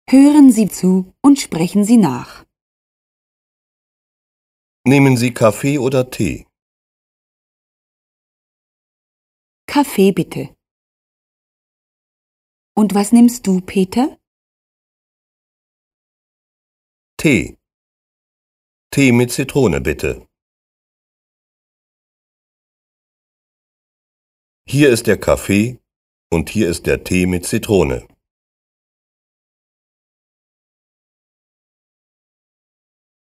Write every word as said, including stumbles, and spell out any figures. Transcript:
Hören Sie zu und sprechen Sie nach. Nehmen Sie Kaffee oder Tee? Kaffee bitte. Und was nimmst du, Peter? Tee. Tee mit Zitrone, bitte. Hier ist der Kaffee und hier ist der Tee mit Zitrone.